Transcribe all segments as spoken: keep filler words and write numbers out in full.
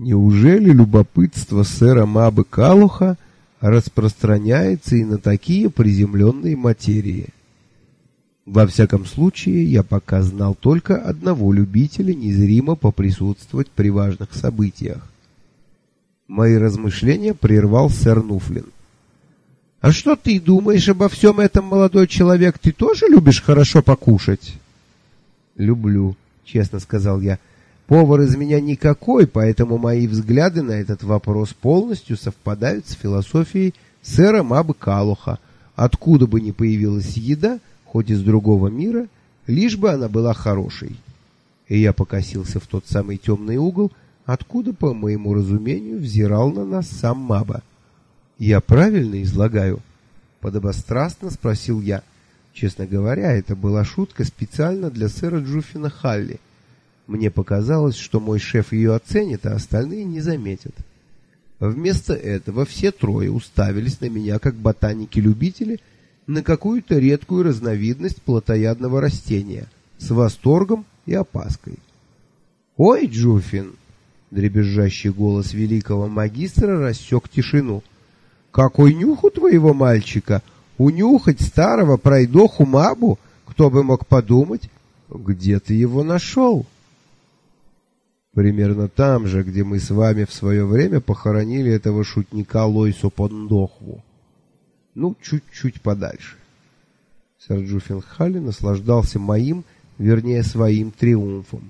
Неужели любопытство сэра Мабы Калуха распространяется и на такие приземленные материи? Во всяком случае, я пока знал только одного любителя незримо поприсутствовать при важных событиях. Мои размышления прервал сэр Нуфлин. «А что ты думаешь обо всем этом, молодой человек? Ты тоже любишь хорошо покушать?» «Люблю», — честно сказал я. «Повар из меня никакой, поэтому мои взгляды на этот вопрос полностью совпадают с философией сэра Мабы Калуха. Откуда бы ни появилась еда, хоть из другого мира, лишь бы она была хорошей». И я покосился в тот самый темный угол, откуда, по моему разумению, взирал на нас сам Маба. «Я правильно излагаю?» — подобострастно спросил я. Честно говоря, это была шутка специально для сэра Джуффина Халли. Мне показалось, что мой шеф ее оценит, а остальные не заметят. Вместо этого все трое уставились на меня, как ботаники-любители, на какую-то редкую разновидность плотоядного растения, с восторгом и опаской. «Ой, Джуффин!» — дребезжащий голос великого магистра рассек тишину. «Какой нюх у твоего мальчика! Унюхать старого пройдоху Мабу? Кто бы мог подумать? Где ты его нашел?» «Примерно там же, где мы с вами в свое время похоронили этого шутника Лойсо Пондохву. Ну, чуть-чуть подальше». Сэр Джуффин Халли наслаждался моим, вернее, своим триумфом.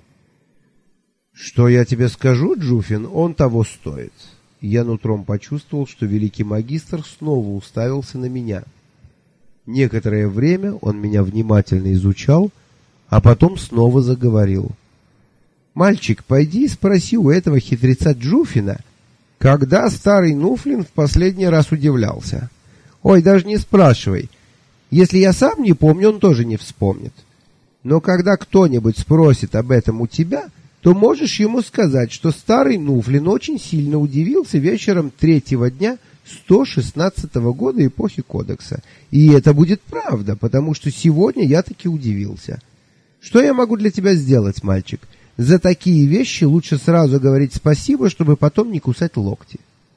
«Что я тебе скажу, Джуффин, он того стоит». Я нутром почувствовал, что великий магистр снова уставился на меня. Некоторое время он меня внимательно изучал, а потом снова заговорил. «Мальчик, пойди и спроси у этого хитреца Джуффина, когда старый Нуфлин в последний раз удивлялся. Ой, даже не спрашивай. Если я сам не помню, он тоже не вспомнит. Но когда кто-нибудь спросит об этом у тебя, то можешь ему сказать, что старый Нуфлин очень сильно удивился вечером третьего дня сто шестнадцатого года эпохи Кодекса. И это будет правда, потому что сегодня я таки удивился. Что я могу для тебя сделать, мальчик? За такие вещи лучше сразу говорить спасибо, чтобы потом не кусать локти».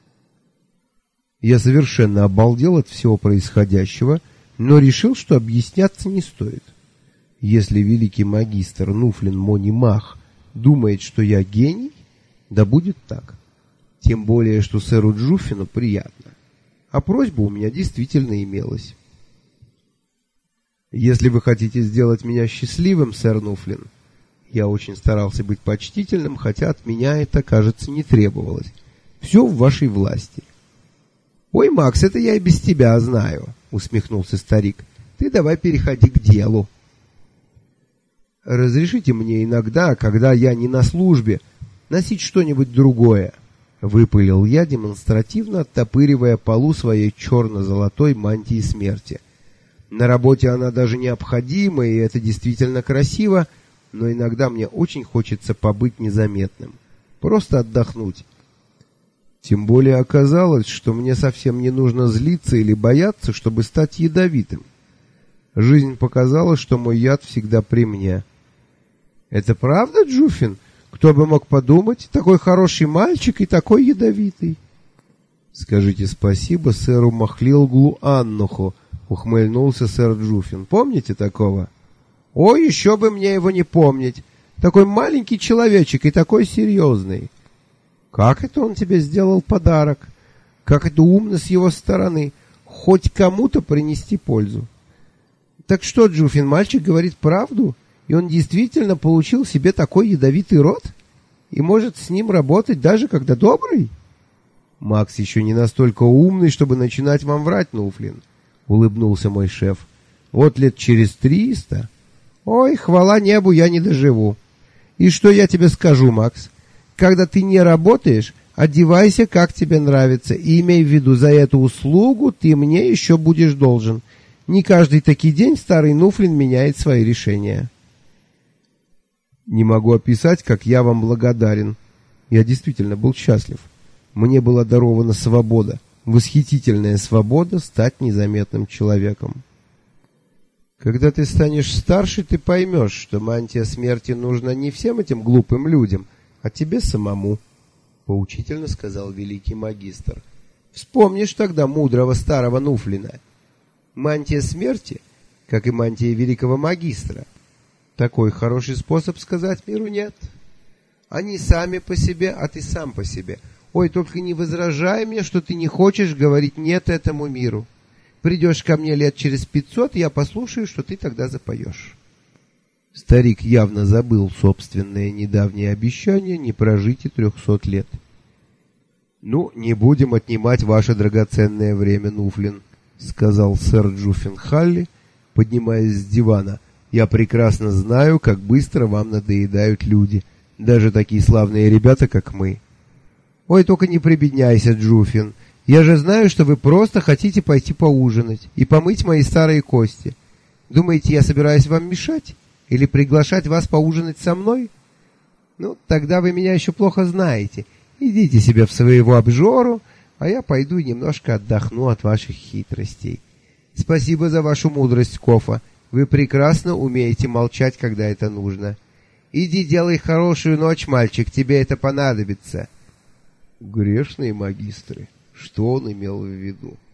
Я совершенно обалдел от всего происходящего, но решил, что объясняться не стоит. Если великий магистр Нуфлин Мони Мах думает, что я гений, да будет так. Тем более, что сэру Джуффину приятно. А просьба у меня действительно имелась. «Если вы хотите сделать меня счастливым, сэр Нуфлин», я очень старался быть почтительным, хотя от меня это, кажется, не требовалось. «Все в вашей власти». «Ой, Макс, это я и без тебя знаю», — усмехнулся старик. «Ты давай переходи к делу». «Разрешите мне иногда, когда я не на службе, носить что-нибудь другое», — выпалил я, демонстративно оттопыривая полу своей черно-золотой мантии смерти. «На работе она даже необходима, и это действительно красиво, но иногда мне очень хочется побыть незаметным, просто отдохнуть. Тем более оказалось, что мне совсем не нужно злиться или бояться, чтобы стать ядовитым. Жизнь показала, что мой яд всегда при мне». «Это правда, Джуффин? Кто бы мог подумать, такой хороший мальчик и такой ядовитый». «Скажите спасибо сэру Махлилглу Аннуху», — ухмыльнулся сэр Джуффин. «Помните такого?» «Ой, еще бы мне его не помнить. Такой маленький человечек и такой серьезный». «Как это он тебе сделал подарок? Как это умно с его стороны, хоть кому-то принести пользу». «Так что, Джуффин, мальчик говорит правду? И он действительно получил себе такой ядовитый рот? И может с ним работать даже когда добрый?» «Макс еще не настолько умный, чтобы начинать вам врать, Нуфлин», — улыбнулся мой шеф. «Вот лет через триста...» «Ой, хвала небу, я не доживу. И что я тебе скажу, Макс? Когда ты не работаешь, одевайся, как тебе нравится, и имей в виду, за эту услугу ты мне еще будешь должен. Не каждый таки день старый Нуфлин меняет свои решения». «Не могу описать, как я вам благодарен. Я действительно был счастлив. Мне была дарована свобода, восхитительная свобода стать незаметным человеком». «Когда ты станешь старше, ты поймешь, что мантия смерти нужна не всем этим глупым людям, а тебе самому». — поучительно сказал великий магистр. «Вспомнишь тогда мудрого старого Нуфлина. Мантия смерти, как и мантия великого магистра. Такой хороший способ сказать миру нет. Они сами по себе, а ты сам по себе. Ой, только не возражай мне, что ты не хочешь говорить «нет» этому миру. Придешь ко мне лет через пятьсот, я послушаю, что ты тогда запоешь». Старик явно забыл собственное недавнее обещание не прожить и трехсот лет. «Ну, не будем отнимать ваше драгоценное время, Нуфлин», — сказал сэр Джуффин Халли, поднимаясь с дивана. «Я прекрасно знаю, как быстро вам надоедают люди, даже такие славные ребята, как мы». «Ой, только не прибедняйся, Джуффин. Я же знаю, что вы просто хотите пойти поужинать и помыть мои старые кости. Думаете, я собираюсь вам мешать? Или приглашать вас поужинать со мной? Ну, тогда вы меня еще плохо знаете. Идите себе в своего обжору, а я пойду немножко отдохну от ваших хитростей. Спасибо за вашу мудрость, Кофа. Вы прекрасно умеете молчать, когда это нужно. Иди делай хорошую ночь, мальчик, тебе это понадобится». Грешные магистры. Что он имел в виду?